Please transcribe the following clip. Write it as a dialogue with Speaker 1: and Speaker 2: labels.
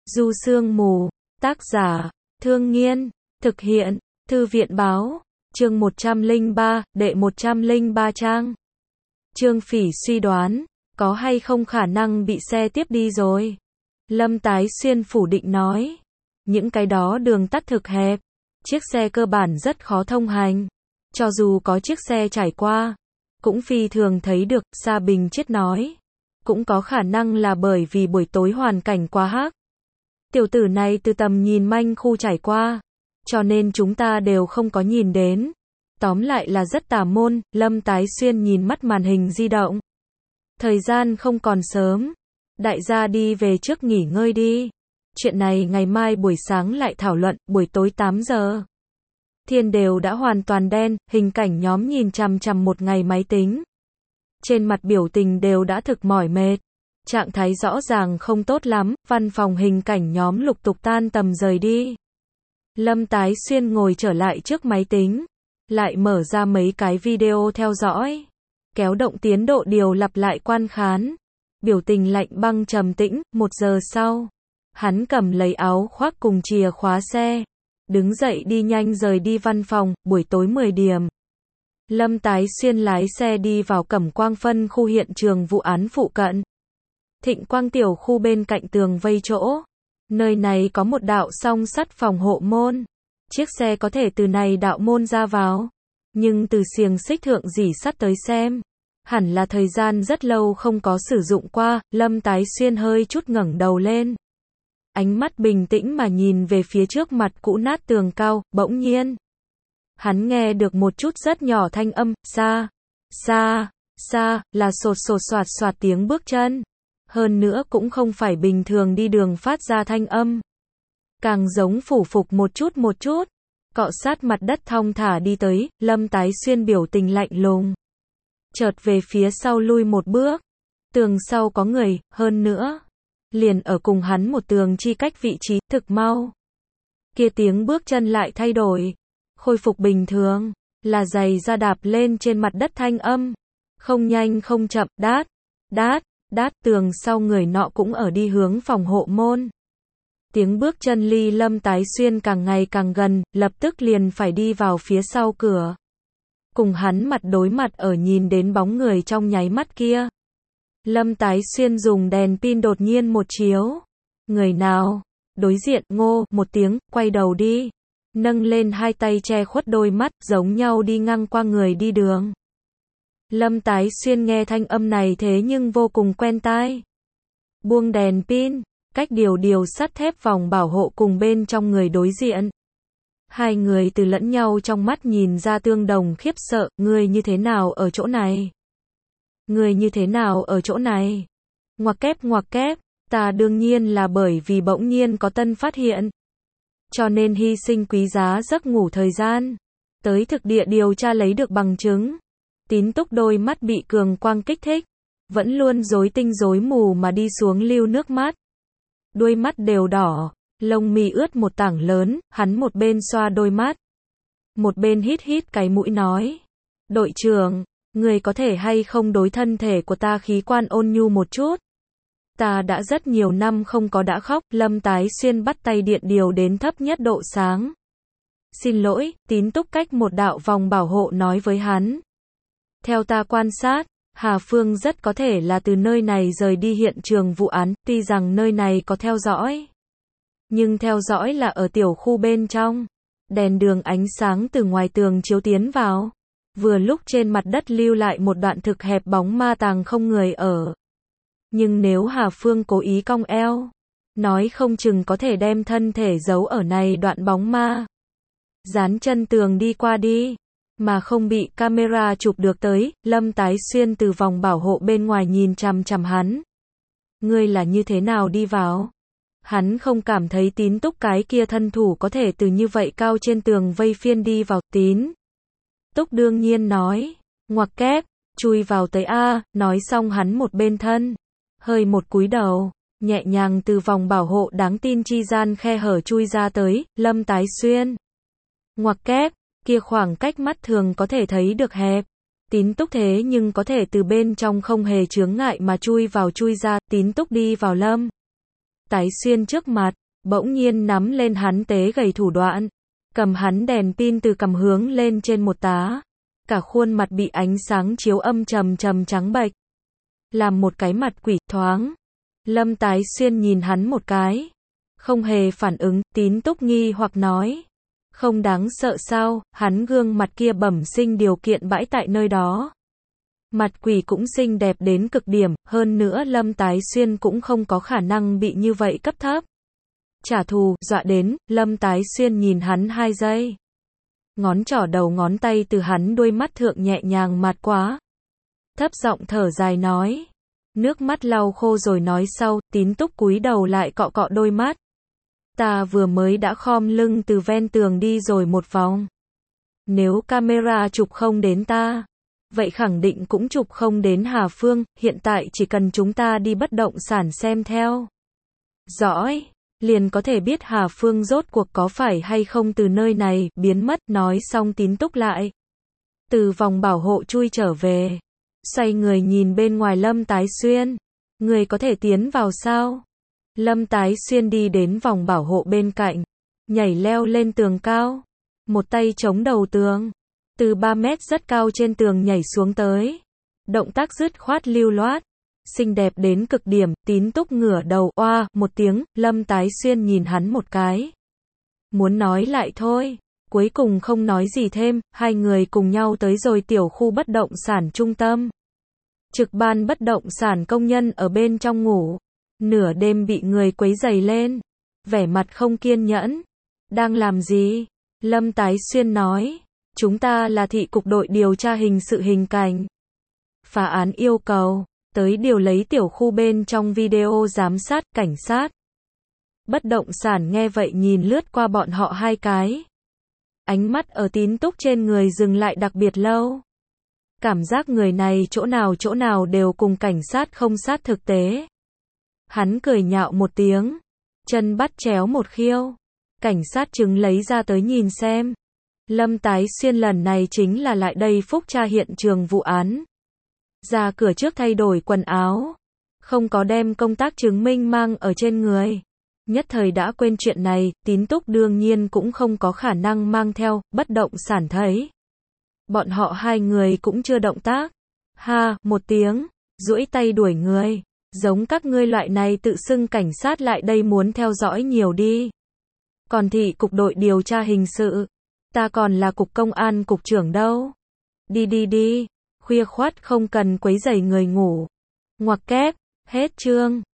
Speaker 1: Du Sương Mù, tác giả, Thương Nghiên, thực hiện, Thư viện báo, chương 103, đệ 103 trang. Trương Phỉ suy đoán, có hay không khả năng bị xe tiếp đi rồi? Lâm Tái Xuyên phủ định nói, những cái đó đường tắt thực hẹp, chiếc xe cơ bản rất khó thông hành. Cho dù có chiếc xe trải qua, cũng phi thường thấy được, Sa Bình Chiết nói. Cũng có khả năng là bởi vì buổi tối hoàn cảnh quá hắc. Tiểu tử này từ tầm nhìn manh khu trải qua, cho nên chúng ta đều không có nhìn đến. Tóm lại là rất tà môn. Lâm Tái Xuyên nhìn mắt màn hình di động. Thời gian không còn sớm, đại gia đi về trước nghỉ ngơi đi. Chuyện này ngày mai buổi sáng lại thảo luận, buổi tối 8 giờ. Thiên đều đã hoàn toàn đen, hình cảnh nhóm nhìn chằm chằm một ngày máy tính. Trên mặt biểu tình đều đã thực mỏi mệt. Trạng thái rõ ràng không tốt lắm, văn phòng hình cảnh nhóm lục tục tan tầm rời đi. Lâm Tái Xuyên ngồi trở lại trước máy tính, lại mở ra mấy cái video theo dõi. Kéo động tiến độ điều lặp lại quan khán. Biểu tình lạnh băng trầm tĩnh. 1 giờ sau, hắn cầm lấy áo khoác cùng chìa khóa xe, đứng dậy đi nhanh rời đi văn phòng. Buổi tối 10 điểm, Lâm Tái Xuyên lái xe đi vào Cẩm Quang phân khu hiện trường vụ án phụ cận. Thịnh Quang tiểu khu bên cạnh tường vây chỗ. Nơi này có một đạo song sắt phòng hộ môn. Chiếc xe có thể từ này đạo môn ra vào. Nhưng từ xiềng xích thượng rỉ sắt tới xem, hẳn là thời gian rất lâu không có sử dụng qua. Lâm Tái Xuyên hơi chút ngẩng đầu lên. Ánh mắt bình tĩnh mà nhìn về phía trước mặt cũ nát tường cao, bỗng nhiên. Hắn nghe được một chút rất nhỏ thanh âm, xa, là sột sột soạt soạt tiếng bước chân. Hơn nữa cũng không phải bình thường đi đường phát ra thanh âm. Càng giống phủ phục một chút, cọ sát mặt đất thong thả đi tới. Lâm Tái Xuyên biểu tình lạnh lùng. Chợt về phía sau lui một bước. Tường sau có người, hơn nữa. Liền ở cùng hắn một tường chi cách vị trí, thực mau. Kia tiếng bước chân lại thay đổi. Khôi phục bình thường, là giày da đạp lên trên mặt đất thanh âm. Không nhanh không chậm, đát, tường sau người nọ cũng ở đi hướng phòng hộ môn. Tiếng bước chân ly Lâm Tái Xuyên càng ngày càng gần, lập tức liền phải đi vào phía sau cửa. Cùng hắn mặt đối mặt ở nhìn đến bóng người trong nháy mắt kia. Lâm Tái Xuyên dùng đèn pin đột nhiên một chiếu. Người nào? Đối diện, ngô, một tiếng, quay đầu đi. Nâng lên hai tay che khuất đôi mắt, giống nhau đi ngang qua người đi đường. Lâm Tái Xuyên nghe thanh âm này thế nhưng vô cùng quen tai. Buông đèn pin, cách điều sắt thép vòng bảo hộ cùng bên trong người đối diện. Hai người từ lẫn nhau trong mắt nhìn ra tương đồng khiếp sợ. Người như thế nào ở chỗ này? Người như thế nào ở chỗ này? Ngoặc kép, ta đương nhiên là bởi vì bỗng nhiên có tân phát hiện. Cho nên hy sinh quý giá giấc ngủ thời gian. Tới thực địa điều tra lấy được bằng chứng. Tín Túc đôi mắt bị cường quang kích thích. Vẫn luôn rối tinh rối mù mà đi xuống lưu nước mắt. Đuôi mắt đều đỏ. Lông mi ướt một tảng lớn. Hắn một bên xoa đôi mắt, một bên hít cái mũi nói. Đội trưởng, người có thể hay không đối thân thể của ta khí quan ôn nhu một chút? Ta đã rất nhiều năm không có đã khóc. Lâm Tái Xuyên bắt tay điện điều đến thấp nhất độ sáng. Xin lỗi, Tín Túc cách một đạo vòng bảo hộ nói với hắn. Theo ta quan sát, Hà Phương rất có thể là từ nơi này rời đi hiện trường vụ án. Tuy rằng nơi này có theo dõi, nhưng theo dõi là ở tiểu khu bên trong. Đèn đường ánh sáng từ ngoài tường chiếu tiến vào. Vừa lúc trên mặt đất lưu lại một đoạn thực hẹp bóng ma tàng không người ở. Nhưng nếu Hà Phương cố ý cong eo, nói không chừng có thể đem thân thể giấu ở này đoạn bóng ma. Dán chân tường đi qua đi, mà không bị camera chụp được tới. Lâm Tái Xuyên từ vòng bảo hộ bên ngoài nhìn chằm chằm hắn. Ngươi là như thế nào đi vào? Hắn không cảm thấy Tín Túc cái kia thân thủ có thể từ như vậy cao trên tường vây phiên đi vào. Tín Túc đương nhiên nói, ngoặc kép, chui vào tới a. Nói xong hắn một bên thân, hơi một cúi đầu, nhẹ nhàng từ vòng bảo hộ đáng tin chi gian khe hở chui ra tới. Lâm Tái Xuyên, ngoặc kép, kia khoảng cách mắt thường có thể thấy được hẹp. Tín Túc thế nhưng có thể từ bên trong không hề chướng ngại mà chui vào chui ra. Tín Túc đi vào Lâm Tái Xuyên trước mặt, bỗng nhiên nắm lên hắn tế gầy thủ đoạn, cầm hắn đèn pin từ cằm hướng lên trên một tá. Cả khuôn mặt bị ánh sáng chiếu âm trầm trắng bệch. Làm một cái mặt quỷ thoáng. Lâm Tái Xuyên nhìn hắn một cái. Không hề phản ứng, Tín Túc nghi hoặc nói. Không đáng sợ sao, hắn gương mặt kia bẩm sinh điều kiện bãi tại nơi đó. Mặt quỷ cũng xinh đẹp đến cực điểm, hơn nữa Lâm Tái Xuyên cũng không có khả năng bị như vậy cấp thấp. Trả thù, dọa đến, Lâm Tái Xuyên nhìn hắn 2 giây. Ngón trỏ đầu ngón tay từ hắn đuôi mắt thượng nhẹ nhàng mạt quá. Thấp giọng thở dài nói. Nước mắt lau khô rồi nói sau, Tín Túc cúi đầu lại cọ cọ đôi mắt. Ta vừa mới đã khom lưng từ ven tường đi rồi một vòng. Nếu camera chụp không đến ta, vậy khẳng định cũng chụp không đến Hà Phương, hiện tại chỉ cần chúng ta đi bất động sản xem theo dõi, liền có thể biết Hà Phương rốt cuộc có phải hay không từ nơi này biến mất. Nói xong Tín Túc lại từ vòng bảo hộ chui trở về, xoay người nhìn bên ngoài Lâm Tái Xuyên. Người có thể tiến vào sao? Lâm Tái Xuyên đi đến vòng bảo hộ bên cạnh, nhảy leo lên tường cao, một tay chống đầu tường, từ 3 mét rất cao trên tường nhảy xuống tới. Động tác dứt khoát lưu loát, xinh đẹp đến cực điểm. Tín Túc ngửa đầu oa một tiếng, Lâm Tái Xuyên nhìn hắn một cái. Muốn nói lại thôi, cuối cùng không nói gì thêm, hai người cùng nhau tới rồi tiểu khu bất động sản trung tâm. Trực ban bất động sản công nhân ở bên trong ngủ, nửa đêm bị người quấy rầy lên, vẻ mặt không kiên nhẫn. Đang làm gì? Lâm Tái Xuyên nói, chúng ta là thị cục đội điều tra hình sự hình cảnh. Phá án yêu cầu, tới điều lấy tiểu khu bên trong video giám sát, cảnh sát. Bất động sản nghe vậy nhìn lướt qua bọn họ 2 cái. Ánh mắt ở Tín Túc trên người dừng lại đặc biệt lâu. Cảm giác người này chỗ nào đều cùng cảnh sát không sát thực tế. Hắn cười nhạo một tiếng, chân bắt chéo một khiêu. Cảnh sát chứng lấy ra tới nhìn xem. Lâm Tái Xuyên lần này chính là lại đây phúc tra hiện trường vụ án. Ra cửa trước thay đổi quần áo, không có đem công tác chứng minh mang ở trên người. Nhất thời đã quên chuyện này, Tín Túc đương nhiên cũng không có khả năng mang theo. Bất động sản thấy bọn họ 2 người cũng chưa động tác, ha một tiếng, duỗi tay đuổi người. Giống các ngươi loại này tự xưng cảnh sát lại đây muốn theo dõi nhiều đi. Còn thị cục đội điều tra hình sự, ta còn là cục công an cục trưởng đâu. Đi, khuya khoắt không cần quấy rầy người ngủ. Ngoặc kép, hết chương.